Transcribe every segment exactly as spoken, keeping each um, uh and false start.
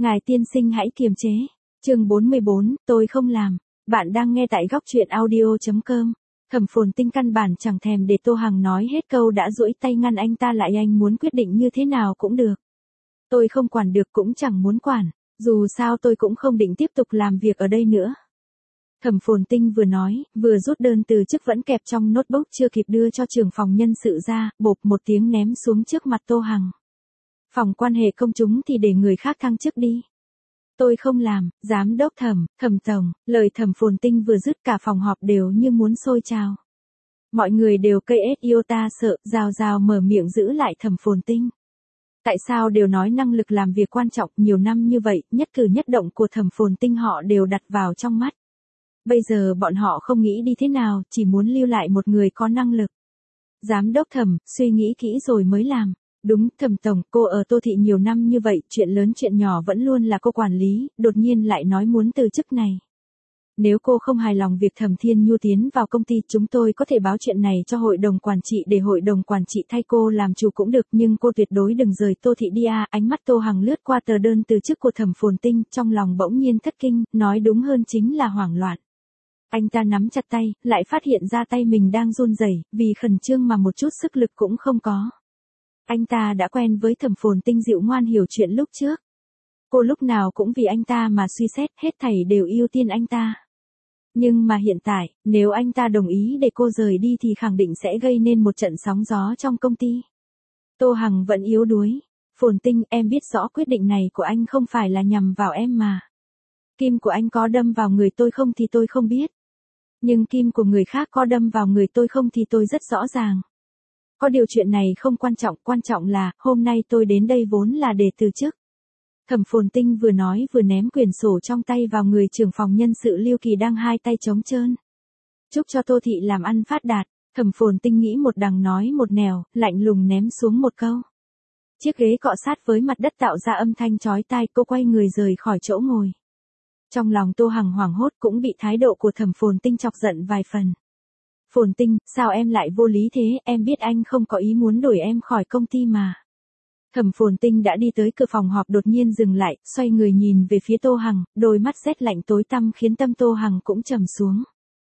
Ngài tiên sinh hãy kiềm chế. Chương bốn mươi bốn, tôi không làm. Bạn đang nghe tại góc truyện audio chấm com. Thẩm Phồn Tinh căn bản chẳng thèm để Tô Hằng nói hết câu đã duỗi tay ngăn anh ta lại, anh muốn quyết định như thế nào cũng được. Tôi không quản được cũng chẳng muốn quản, dù sao tôi cũng không định tiếp tục làm việc ở đây nữa. Thẩm Phồn Tinh vừa nói, vừa rút đơn từ chức vẫn kẹp trong notebook chưa kịp đưa cho trưởng phòng nhân sự ra, bộp một tiếng ném xuống trước mặt Tô Hằng. Phòng quan hệ công chúng thì để người khác thăng chức đi. Tôi không làm, giám đốc Thẩm, Thẩm tổng, lời Thẩm Phồn Tinh vừa dứt cả phòng họp đều như muốn sôi trào. Mọi người đều cây ết iota sợ, rào rào mở miệng giữ lại Thẩm Phồn Tinh. Tại sao đều nói năng lực làm việc quan trọng, nhiều năm như vậy, nhất cử nhất động của Thẩm Phồn Tinh họ đều đặt vào trong mắt. Bây giờ bọn họ không nghĩ đi thế nào, chỉ muốn lưu lại một người có năng lực. Giám đốc Thẩm, suy nghĩ kỹ rồi mới làm. Đúng, Thẩm tổng, cô ở Tô Thị nhiều năm như vậy, chuyện lớn chuyện nhỏ vẫn luôn là cô quản lý, đột nhiên lại nói muốn từ chức này. Nếu cô không hài lòng việc Thẩm Thiên Nhu tiến vào công ty, chúng tôi có thể báo chuyện này cho hội đồng quản trị để hội đồng quản trị thay cô làm chủ cũng được, nhưng cô tuyệt đối đừng rời Tô Thị đi à. Ánh mắt Tô Hằng lướt qua tờ đơn từ chức của Thẩm Phồn Tinh, trong lòng bỗng nhiên thất kinh, nói đúng hơn chính là hoảng loạn. Anh ta nắm chặt tay, lại phát hiện ra tay mình đang run rẩy, vì khẩn trương mà một chút sức lực cũng không có. Anh ta đã quen với Thẩm Phồn Tinh dịu ngoan hiểu chuyện lúc trước. Cô lúc nào cũng vì anh ta mà suy xét, hết thảy đều ưu tiên anh ta. Nhưng mà hiện tại, nếu anh ta đồng ý để cô rời đi thì khẳng định sẽ gây nên một trận sóng gió trong công ty. Tô Hằng vẫn yếu đuối. Phồn Tinh, em biết rõ quyết định này của anh không phải là nhằm vào em mà. Kim của anh có đâm vào người tôi không thì tôi không biết. Nhưng kim của người khác có đâm vào người tôi không thì tôi rất rõ ràng. Có điều chuyện này không quan trọng, quan trọng là, hôm nay tôi đến đây vốn là để từ chức. Thẩm Phồn Tinh vừa nói vừa ném quyển sổ trong tay vào người trưởng phòng nhân sự Lưu Kỳ đang hai tay trống trơn. Chúc cho Tô Thị làm ăn phát đạt, Thẩm Phồn Tinh nghĩ một đằng nói một nẻo, lạnh lùng ném xuống một câu. Chiếc ghế cọ sát với mặt đất tạo ra âm thanh chói tai, cô quay người rời khỏi chỗ ngồi. Trong lòng Tô Hằng hoảng hốt cũng bị thái độ của Thẩm Phồn Tinh chọc giận vài phần. Phồn Tinh, sao em lại vô lý thế, em biết anh không có ý muốn đuổi em khỏi công ty mà. Thẩm Phồn Tinh đã đi tới cửa phòng họp đột nhiên dừng lại, xoay người nhìn về phía Tô Hằng, đôi mắt rét lạnh tối tăm khiến tâm Tô Hằng cũng trầm xuống.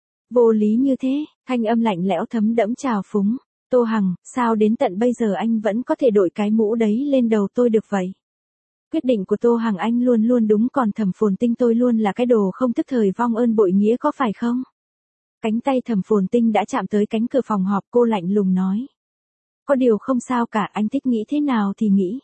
Vô lý như thế, thanh âm lạnh lẽo thấm đẫm trào phúng. Tô Hằng, sao đến tận bây giờ anh vẫn có thể đội cái mũ đấy lên đầu tôi được vậy? Quyết định của Tô Hằng anh luôn luôn đúng, còn Thẩm Phồn Tinh tôi luôn là cái đồ không thức thời vong ơn bội nghĩa có phải không? Cánh tay Thẩm Phồn Tinh đã chạm tới cánh cửa phòng họp, cô lạnh lùng nói. Có điều không sao cả, anh thích nghĩ thế nào thì nghĩ.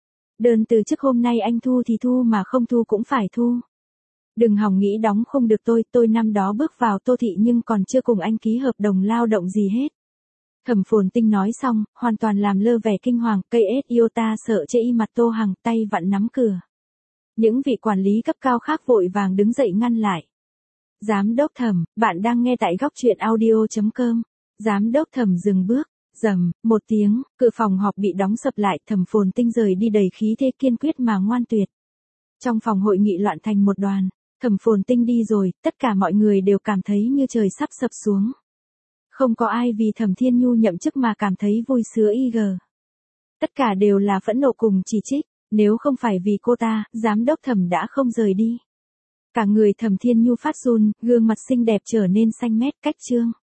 Đơn từ chức hôm nay anh thu thì thu mà không thu cũng phải thu. Đừng hòng nghĩ đóng không được tôi, tôi năm đó bước vào Tô Thị nhưng còn chưa cùng anh ký hợp đồng lao động gì hết. Thẩm Phồn Tinh nói xong, hoàn toàn làm lơ vẻ kinh hoàng, cây ết iota sợ chê y mặt Tô Hằng, tay vặn nắm cửa. Những vị quản lý cấp cao khác vội vàng đứng dậy ngăn lại. Giám đốc Thẩm, bạn đang nghe tại góc truyện audio chấm com. Giám đốc Thẩm dừng bước, rầm, một tiếng, cửa phòng họp bị đóng sập lại, Thẩm Phồn Tinh rời đi đầy khí thế kiên quyết mà ngoan tuyệt. Trong phòng hội nghị loạn thành một đoàn, Thẩm Phồn Tinh đi rồi, tất cả mọi người đều cảm thấy như trời sắp sập xuống. Không có ai vì Thẩm Thiên Nhu nhậm chức mà cảm thấy vui sướng y gờ. Tất cả đều là phẫn nộ cùng chỉ trích, nếu không phải vì cô ta, giám đốc Thẩm đã không rời đi. Cả người Thẩm Thiên Nhu phát run, gương mặt xinh đẹp trở nên xanh mét, cách trương.